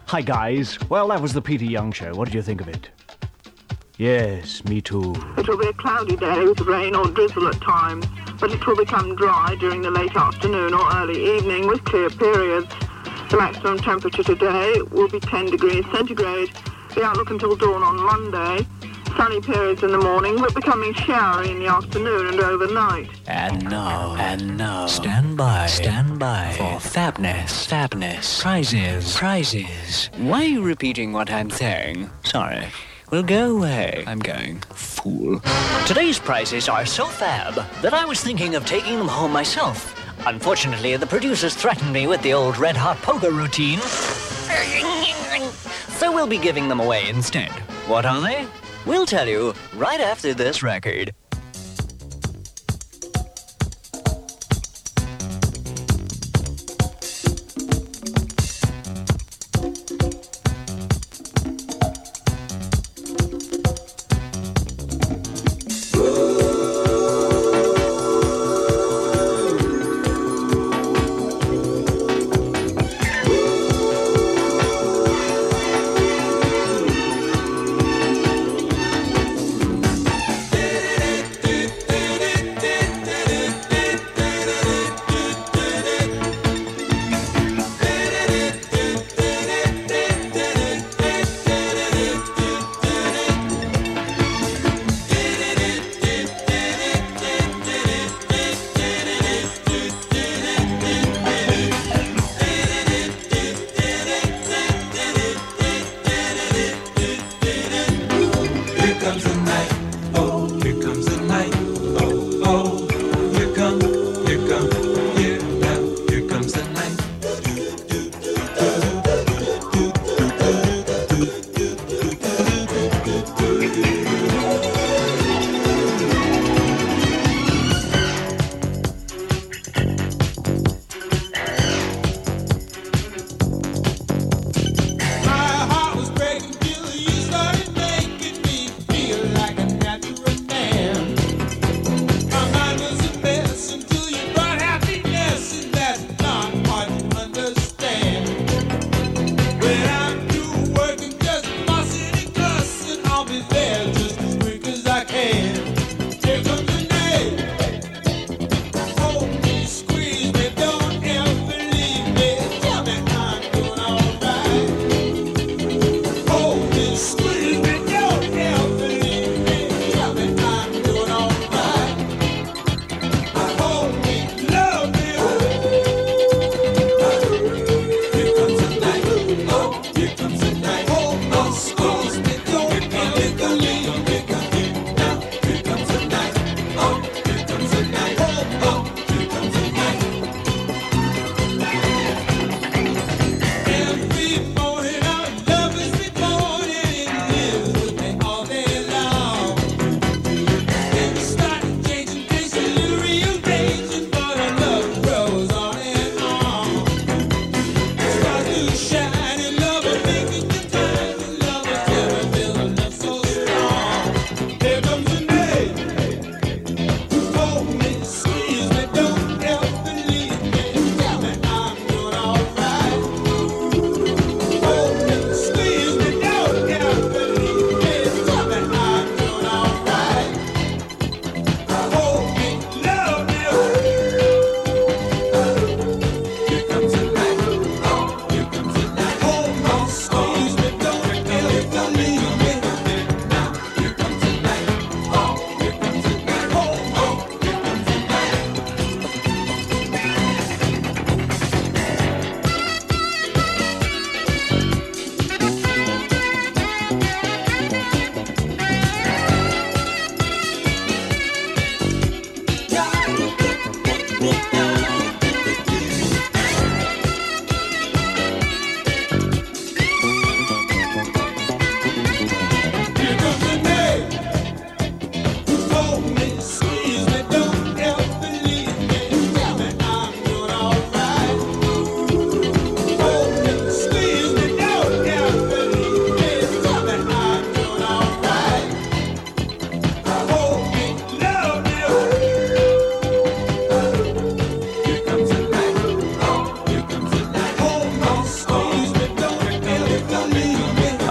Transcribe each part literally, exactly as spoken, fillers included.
Hi, guys. Well, that was the Peter Young Show. What did you think of it? Yes, me too. It will be a cloudy day with rain or drizzle at times, but it will become dry during the late afternoon or early evening with clear periods. The maximum temperature today will be ten degrees centigrade. The outlook until dawn on Monday. Sunny periods in the morning, but becoming showery in the afternoon and overnight. And now, and now, stand by, stand by for Fabness, Fabness, prizes, prizes. Why are you repeating what I'm saying? Sorry. Well, go away. I'm going. Fool. Today's prizes are so fab that I was thinking of taking them home myself. Unfortunately, the producers threatened me with the old red-hot poker routine. So we'll be giving them away instead. What are they? We'll tell you right after this record.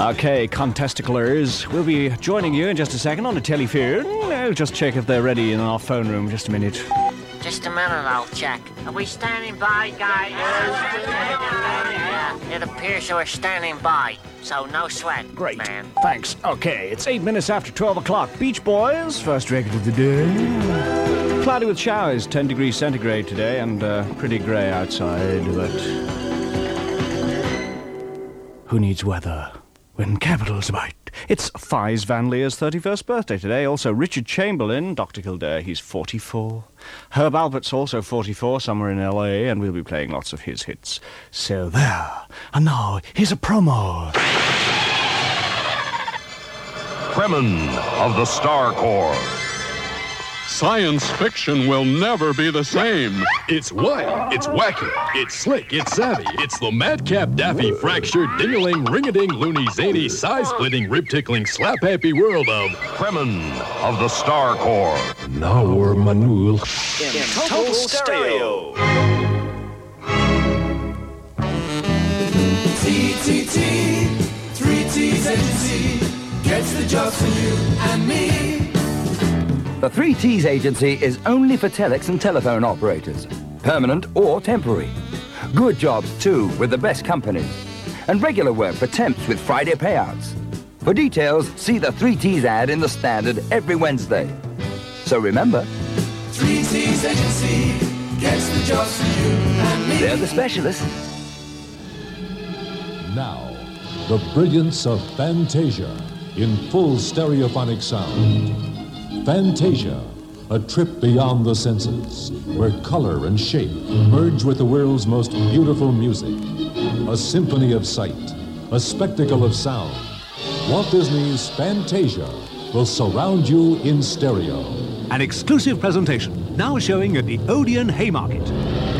Okay, contesticlers, we'll be joining you in just a second on the telephone. I'll just check if they're ready in our phone room. Just a minute. Just a minute, I'll check. Are we standing by, guys? Yeah, it appears we're standing by, so no sweat, Great. man. Thanks. Okay, it's eight minutes after twelve o'clock. Beach Boys, first record of the day. Cloudy with showers, ten degrees centigrade today, and uh, pretty grey outside, but who needs weather when capital's about? It's Fies Van Leer's thirty-first birthday today. Also, Richard Chamberlain, Doctor Kildare, he's forty-four. Herb Alpert's also forty-four, somewhere in L A, and we'll be playing lots of his hits. So there. And now, here's a promo. Kremen of the Star Corps. Science fiction will never be the same. It's wild, it's wacky, it's slick, it's savvy. It's the madcap, daffy, fractured, ding-a-ling, ring-a-ding, loony, zany, size-splitting, rib-tickling, slap-happy world of Kremen of the Star Corps. Naur Manul. In total stereo. T T T, three T's Agency, gets the jobs for you and me. The three T's Agency is only for telex and telephone operators, permanent or temporary. Good jobs, too, with the best companies. And regular work for temps with Friday payouts. For details, see the three T's ad in the Standard every Wednesday. So remember, three T's Agency gets the jobs for you and me. they're the specialists. Now, the brilliance of Fantasia in full stereophonic sound. Fantasia, a trip beyond the senses, where color and shape merge with the world's most beautiful music. A symphony of sight, a spectacle of sound. Walt Disney's Fantasia will surround you in stereo. An exclusive presentation, now showing at the Odeon Haymarket.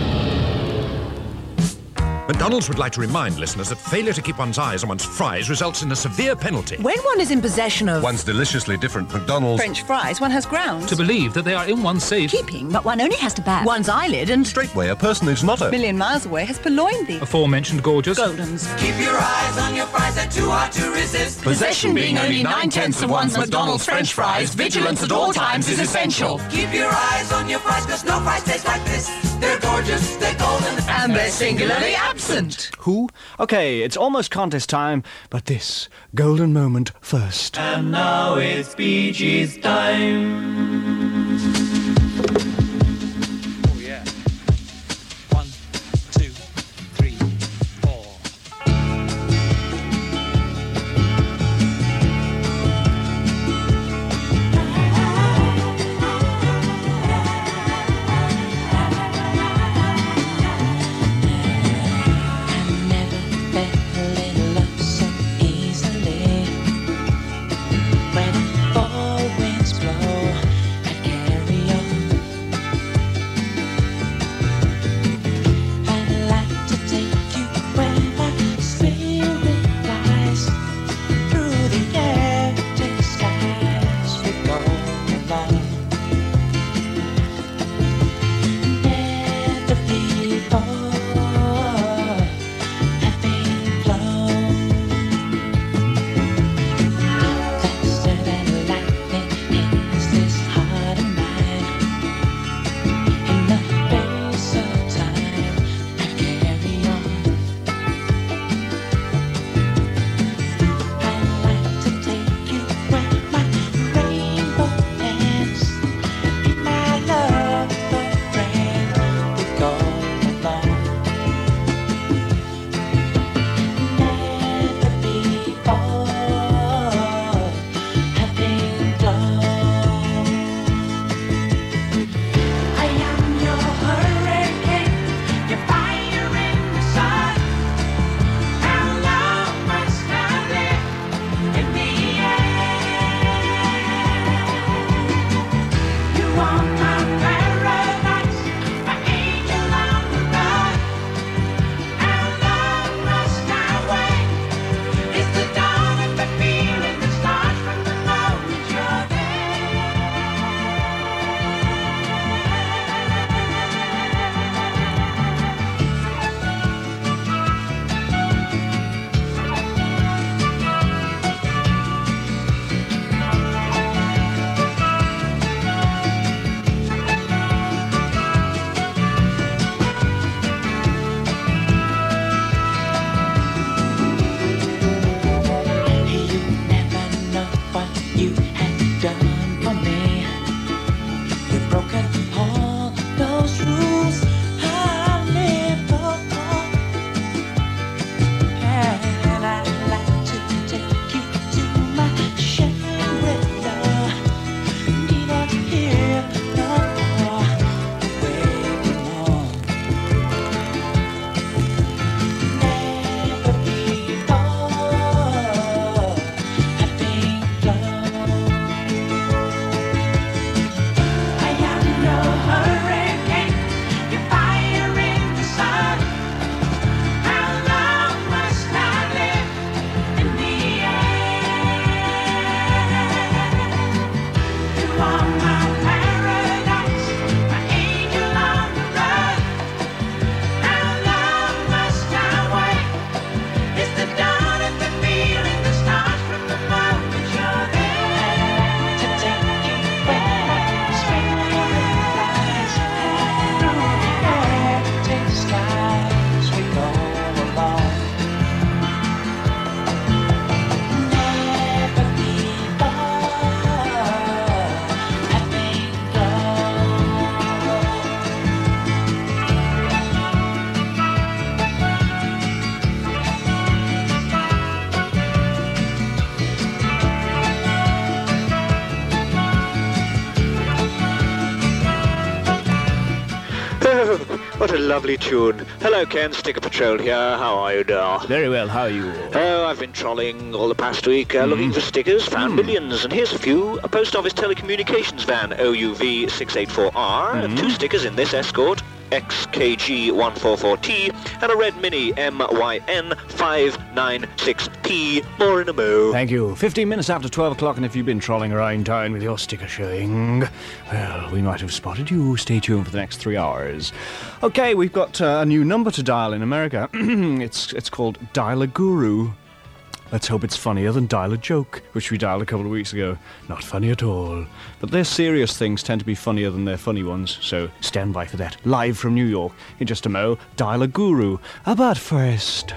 McDonald's would like to remind listeners that failure to keep one's eyes on one's fries results in a severe penalty. When one is in possession of One's deliciously different McDonald's French fries, one has grounds to believe that they are in one's safe keeping, but one only has to bat one's eyelid and straightway a person who's not a million miles away has purloined the aforementioned gorgeous Goldens. Keep your eyes on your fries, they're too hard to resist. Possession being only nine-tenths of one's McDonald's French fries, vigilance at all times is essential. Keep your eyes on your fries, cause no fries taste like this. They're gorgeous, they're golden, And they're singularly absent. Who? Okay, it's almost contest time, but this golden moment first. And now it's Bee Gees time. Oh yeah. One, two, three, four. What a lovely tune. Hello, Ken. Sticker Patrol here. How are you, doll? Very well. How are you? Oh, I've been trolling all the past week, uh, Mm. looking for stickers, found Mm. millions, and here's a few. A post office telecommunications van, O U V six eight four R, Mm. two stickers in this Escort, X K G one forty-four T, and a red Mini M Y N five nine six P. More in a mo. Thank you. fifteen minutes after twelve o'clock, and if you've been trolling around town with your sticker showing, well, we might have spotted you. Stay tuned for the next three hours. Okay, we've got uh, a new number to dial in America. it's it's called Dial a Guru. Let's hope it's funnier than Dial a Joke, which we dialed a couple of weeks ago. Not funny at all. But their serious things tend to be funnier than their funny ones, so stand by for that. Live from New York, in just a mo, Dial a Guru. But first...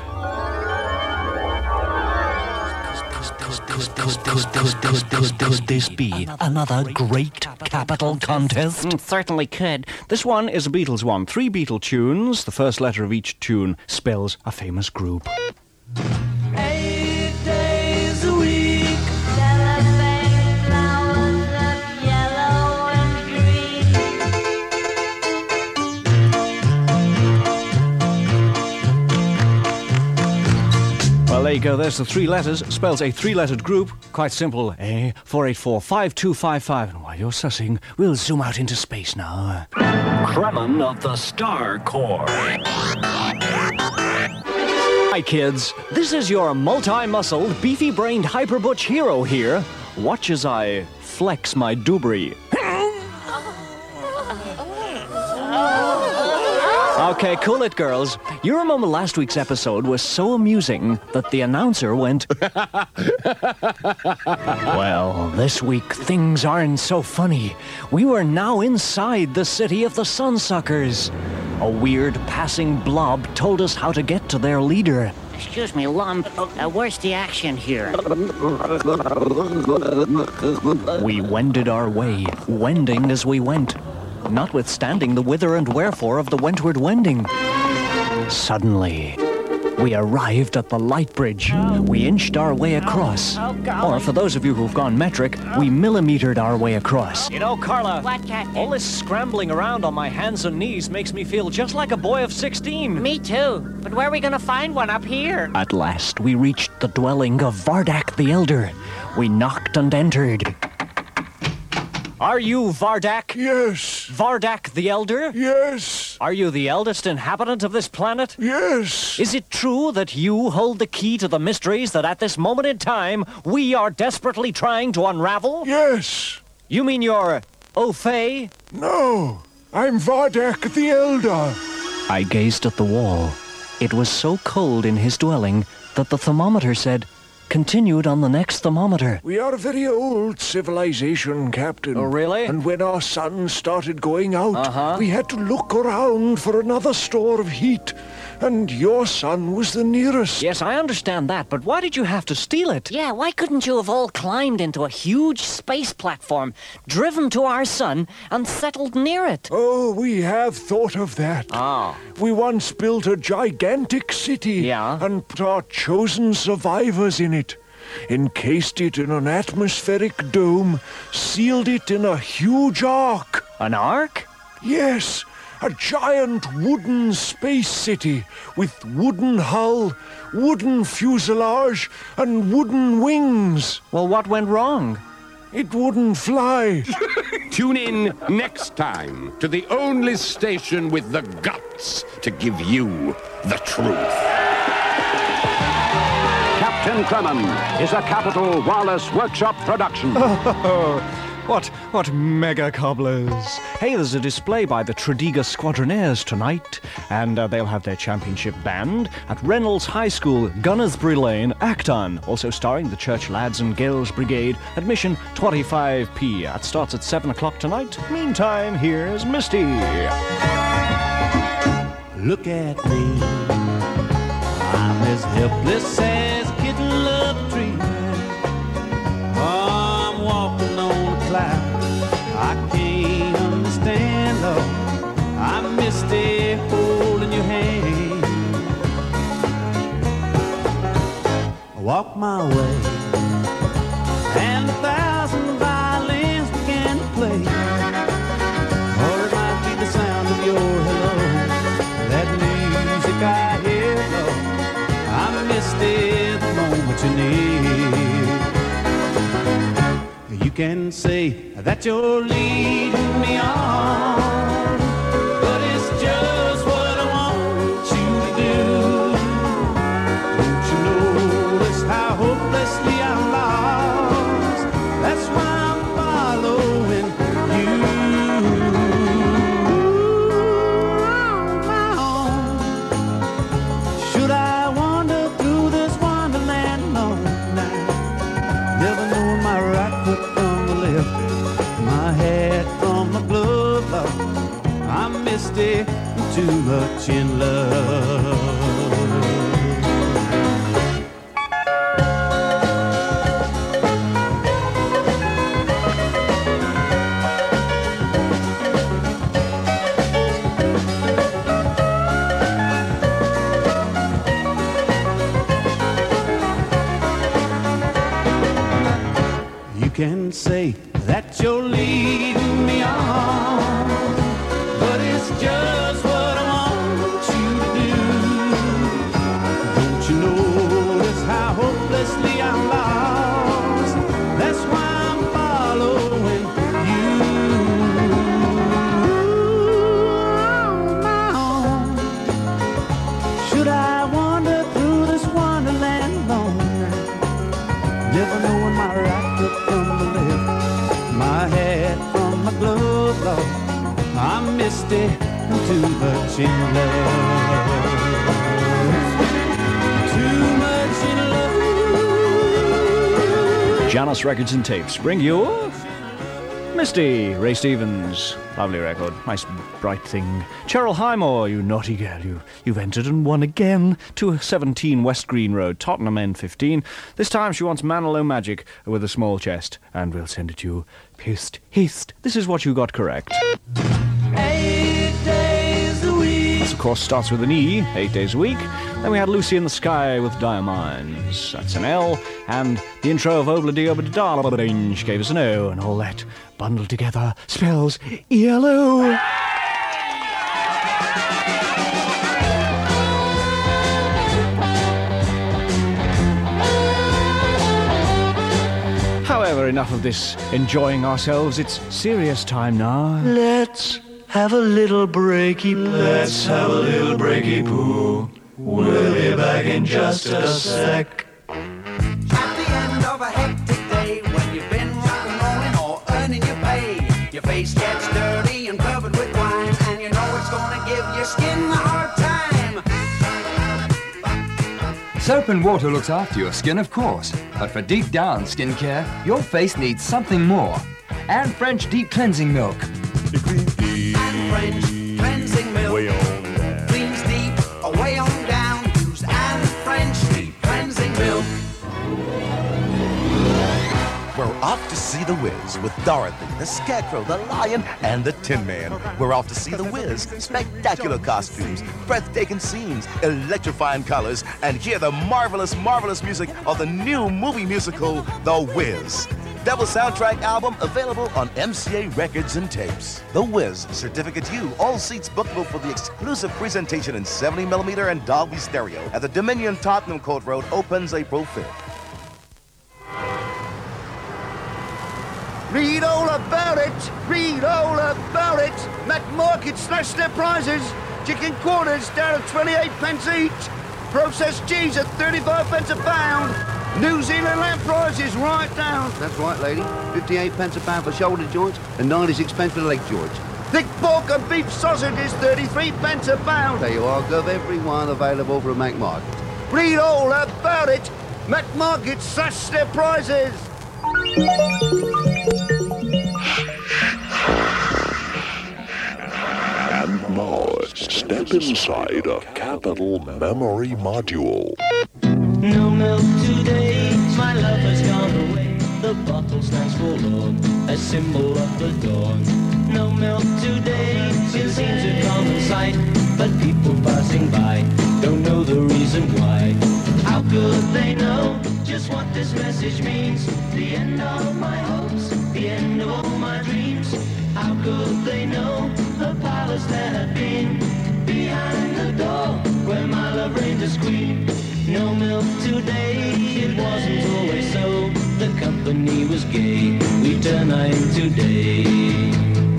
Could this be another great capital contest? Mm, certainly could. This one is a Beatles one. Three Beatle tunes. The first letter of each tune spells a famous group. Eight days a week. Well, there you go. There's the three letters. Spells a three-lettered group. Quite simple. A four eight four five two five five. And while you're sussing, we'll zoom out into space now. Kremen of the Star Corps. Hi, kids. This is your multi-muscled, beefy-brained hyper-butch hero here. Watch as I flex my doobry. Okay, cool it, girls. You remember last week's episode was so amusing that the announcer went... Well, this week things aren't so funny. We were now inside the city of the Sunsuckers. A weird passing blob told us how to get to their leader. Excuse me, Lump. Uh, where's the action here? We wended our way, wending as we went, notwithstanding the whither and wherefore of the wentward wending. Suddenly, we arrived at the light bridge. We inched our way across. Oh, oh, golly. Or for those of you who've gone metric, we millimetered our way across. You know, Carla, What, Captain? all this scrambling around on my hands and knees makes me feel just like a boy of sixteen. Me too. But where are we gonna find one up here? At last, we reached the dwelling of Vardak the Elder. We knocked and entered. Are you Vardak? Yes. Vardak the Elder? Yes. Are you the eldest inhabitant of this planet? Yes. Is it true that you hold the key to the mysteries that at this moment in time we are desperately trying to unravel? Yes. You mean you're Au-Fait? No. I'm Vardak the Elder. I gazed at the wall. It was so cold in his dwelling that the thermometer said, continued on the next thermometer. We are a very old civilization, Captain. Oh, really? And when our sun started going out, Uh-huh. we had to look around for another store of heat. And your sun was the nearest. Yes, I understand that, but why did you have to steal it? Yeah, why couldn't you have all climbed into a huge space platform, driven to our sun, and settled near it? Oh, we have thought of that. Oh. We once built a gigantic city. Yeah? And put our chosen survivors in it. Encased it in an atmospheric dome, sealed it in a huge ark. An ark? Yes, a giant wooden space city with wooden hull, wooden fuselage, and wooden wings. Well, what went wrong? It wouldn't fly. Tune in next time to the only station with the guts to give you the truth. Captain Kremen is a Capital Wireless Workshop production. What, what mega cobblers. Hey, there's a display by the Tredegar Squadronaires tonight, and uh, they'll have their championship band at Reynolds High School, Gunnersbury Lane, Acton, also starring the Church Lads and Girls Brigade, admission twenty-five p. That starts at seven o'clock tonight. Meantime, here's Misty. Look at me. I'm as helpless as a kitten love tree. Oh, I'm walking on a cloud. I can't understand, Lord. I missed it holding your hand. I walk my way, and a thousand violins began to play. Or it might be the sound of your hello. there the moment you need. You can say that you're leading me on, but it's just what I want you to do. Don't you notice how hopelessly I'm lost? That's why I'm following you. My own. Should I wander through this wonderland alone now, never knowing my right foot from the left, my hat from my glove, love. I'm misty and too much in love. You can say that you're leading me on, but it's just what I want you to do. Don't you notice how hopelessly I'm lost? That's why I'm following you. My own. Should I wander through this wonderland alone now, never knowing my right foot from the left, my hat from my glove, Lord. I'm misty and too much in love. Too much in love. Janus Records and Tapes bring you Misty, Ray Stevens. Lovely record, nice bright thing. Cheryl Highmore, you naughty girl, you, you've entered and won again to seventeen West Green Road, Tottenham N fifteen. This time she wants Manilow Magic with a small chest, and we'll send it to you post haste. This is what you got correct. Eight days a week. This, of course, starts with an E, eight days a week. Then we had Lucy in the Sky with Diamonds. That's an L. And the intro of Obla-Dee Obla-Dee gave us an O, and all that bundled together spells yellow. However, enough of this enjoying ourselves. It's serious time now. Let's have a little breaky poo. Let's have a little breaky poo. We'll be back in just a sec. At the end of a hectic day, when you've been rock and rolling or earning your pay, your face gets dirty and covered with grime, and you know it's gonna give your skin a hard time. Soap and water looks after your skin, of course. But for deep down skincare, your face needs something more. And French Deep Cleansing Milk. And French cleansing milk Way on down. cleans deep, away on down. Use and French Deep Cleansing Milk. We're off to see The Wiz with Dorothy, the Scarecrow, the Lion, and the Tin Man. We're off to see The Wiz. Spectacular costumes, breathtaking scenes, electrifying colors, and hear the marvelous, marvelous music of the new movie musical, The Wiz. Double soundtrack album available on M C A Records and Tapes. The Wiz, Certificate U, all seats bookable for the exclusive presentation in seventy millimeter and Dolby Stereo at the Dominion Tottenham Court Road, opens April fifth. Read all about it, read all about it. Mac Market slashed their prices. Chicken quarters down at twenty-eight pence each. Processed cheese at thirty-five pence a pound. New Zealand lamb prices right down. That's right, lady. fifty-eight pence a pound for shoulder joints and ninety-six pence for leg joints. Thick pork and beef sausage is thirty-three pence a pound. There you are, Gov. Every one available from Mac Market. Read all about it. Mac Market slashed their prices. And now, step inside a Capital Memory Module. No milk today, my lover's gone away. The bottle stands forlorn, a symbol of the dawn. No milk today, it seems a common sight, but people passing by don't know the reason why. How could they know just what this message means? The end of my hopes, the end of all my dreams. How could they know the powers that have been behind the door where my love reigned as queen? No milk today, it wasn't always so. The company was gay, we turn nine today.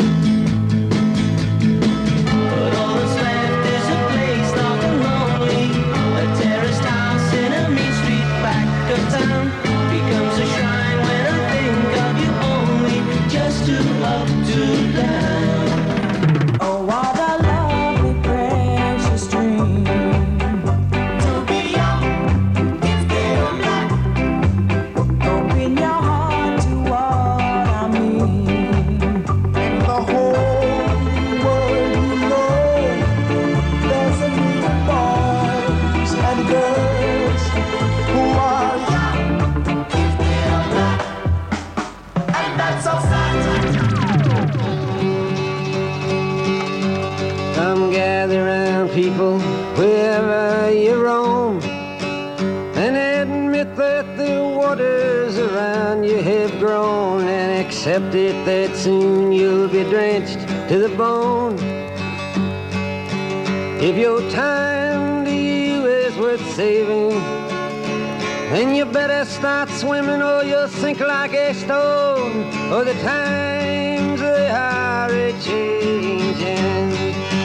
But all that's left is a place dark and lonely. A terraced house in a mean street back of town becomes a shrine when I think of you only, just to up to down. Oh, what a lovely, precious dream. To be young, it's still young. Open your heart to what I mean. In the whole world you know, there's a million boys and girls who are young, it's still young. And that's so sad. Come gather round, people, wherever you roam, and admit that the waters around you have grown, and accept it that soon you'll be drenched to the bone. If your time to you is worth saving, then you better start swimming or you'll sink like a stone, or the times they are a-changing.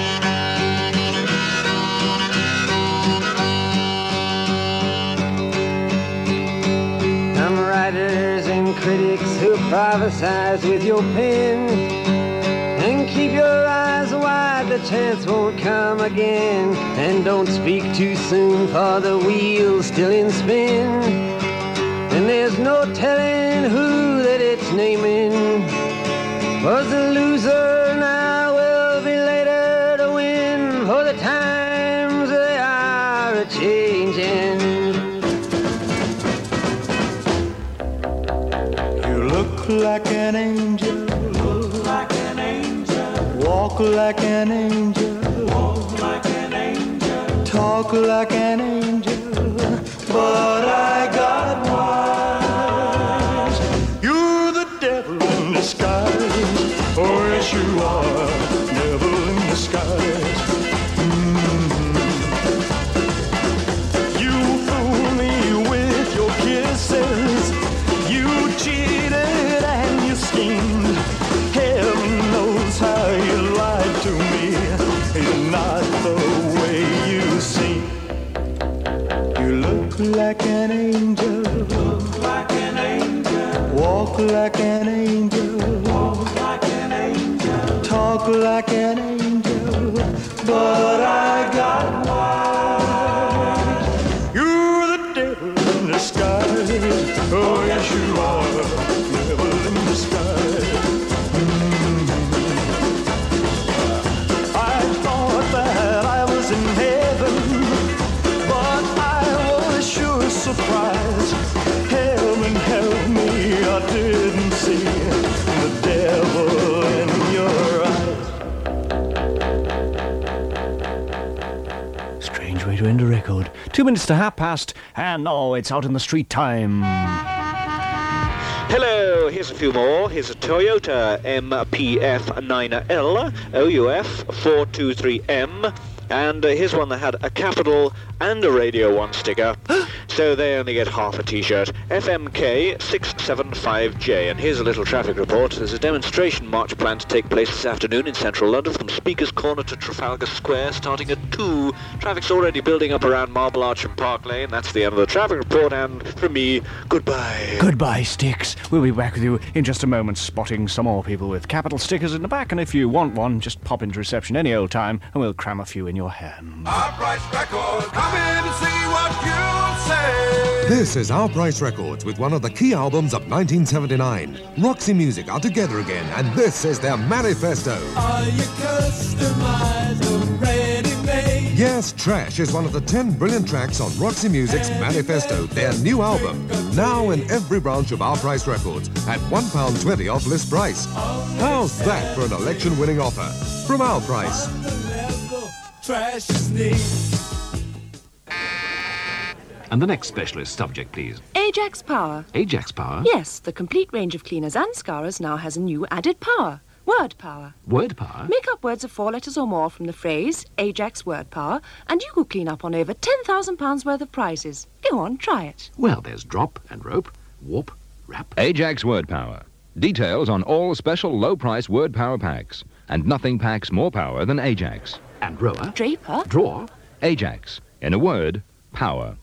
Some writers and critics who prophesize with your pen, and keep your eyes wide, the chance won't come again. And don't speak too soon, for the wheel's still in spin, and there's no telling who that it's naming. Was the loser now will be later to win, for the times they are a-changing. look like an angel, look like an angel, walk like an angel, walk like an angel, talk like an angel, but I got wise. You're the devil in disguise, oh yes you are, devil in disguise. Mm-hmm. You fool me with your kisses, you cheated and you schemed. Heaven knows how you lied to me. It's not the way you seem. You look like an angel, look like an angel, walk like an angel, walk like an angel, talk like an angel, but I got wise. You're the devil in disguise, oh yes you are, devil in disguise. Mm-hmm. I thought that I was in heaven, but I was sure surprised. Heaven help me, I didn't see the devil in your eyes. Strange way to end a record. Two minutes to half past, and oh, it's out in the street time. Hello, here's a few more. Here's a Toyota M P F nine L, O U F four two three M, and uh, here's one that had a capital and a Radio one sticker, so they only get half a t-shirt. F M K six seven five J, and here's a little traffic report. There's a demonstration march planned to take place this afternoon in central London from Speaker's Corner to Trafalgar Square, starting at two. Traffic's already building up around Marble Arch and Park Lane. That's the end of the traffic report, and from me, goodbye. Goodbye, Sticks. We'll be back with you in just a moment, spotting some more people with capital stickers in the back, and if you want one, just pop into reception any old time, and we'll cram a few in your hand. Our Price Records, come in and see what you'll say. This is Our Price Records with one of the key albums of nineteen seventy-nine. Roxy Music are together again, and this is their manifesto. Are you customized or ready-made? Yes, Trash is one of the ten brilliant tracks on Roxy Music's Manifesto, their new album. Now in every branch of Our Price Records at one pound twenty off list price. How's that for an election-winning offer? From Our Price. Trash is neat. And the next specialist subject, please. Ajax Power. Ajax Power? Yes, the complete range of cleaners and scourers now has a new added power. Word power. Word power? Make up words of four letters or more from the phrase Ajax Word Power, and you could clean up on over ten thousand pounds worth of prizes. Go on, try it. Well, there's drop and rope, warp, wrap. Ajax Word Power. Details on all special low-price Word Power packs. And nothing packs more power than Ajax. And rower. Draper. Drawer. Ajax. In a word, power.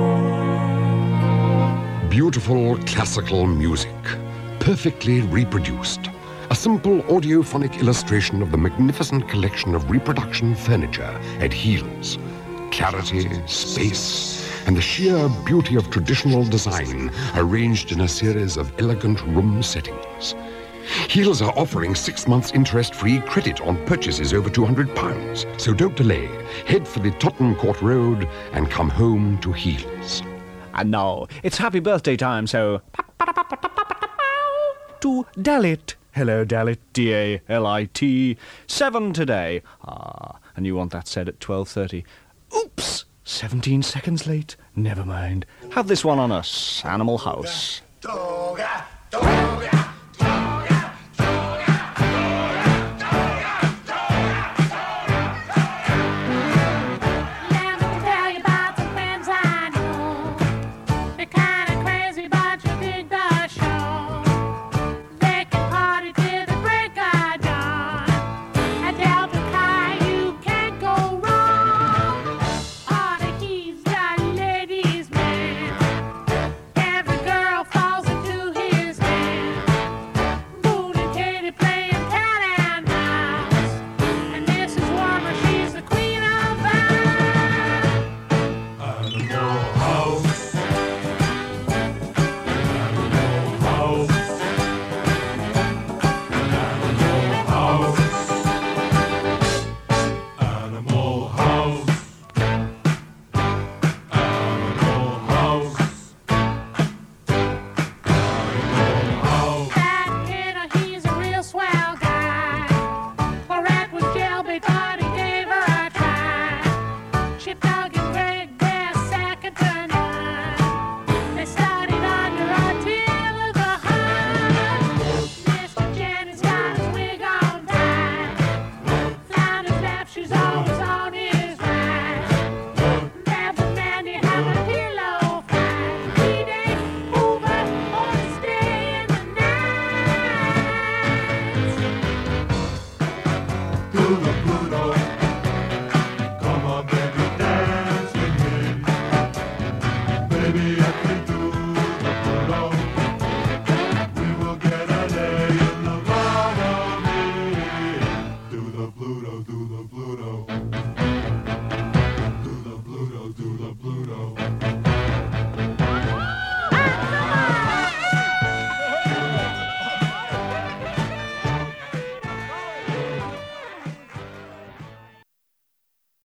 Beautiful classical music, perfectly reproduced. A simple audiophonic illustration of the magnificent collection of reproduction furniture at Heels. Clarity, space, and the sheer beauty of traditional design arranged in a series of elegant room settings. Heels are offering six months interest-free credit on purchases over two hundred pounds. So don't delay. Head for the Tottenham Court Road and come home to Heels. And now, it's happy birthday time, so... to Dalit. Hello, Dalit, D A L I T. Seven today. Ah, and you want that said at twelve thirty. Oops! seventeen seconds late. Never mind. Have this one on us. Animal House. Toga, toga. Baby, I can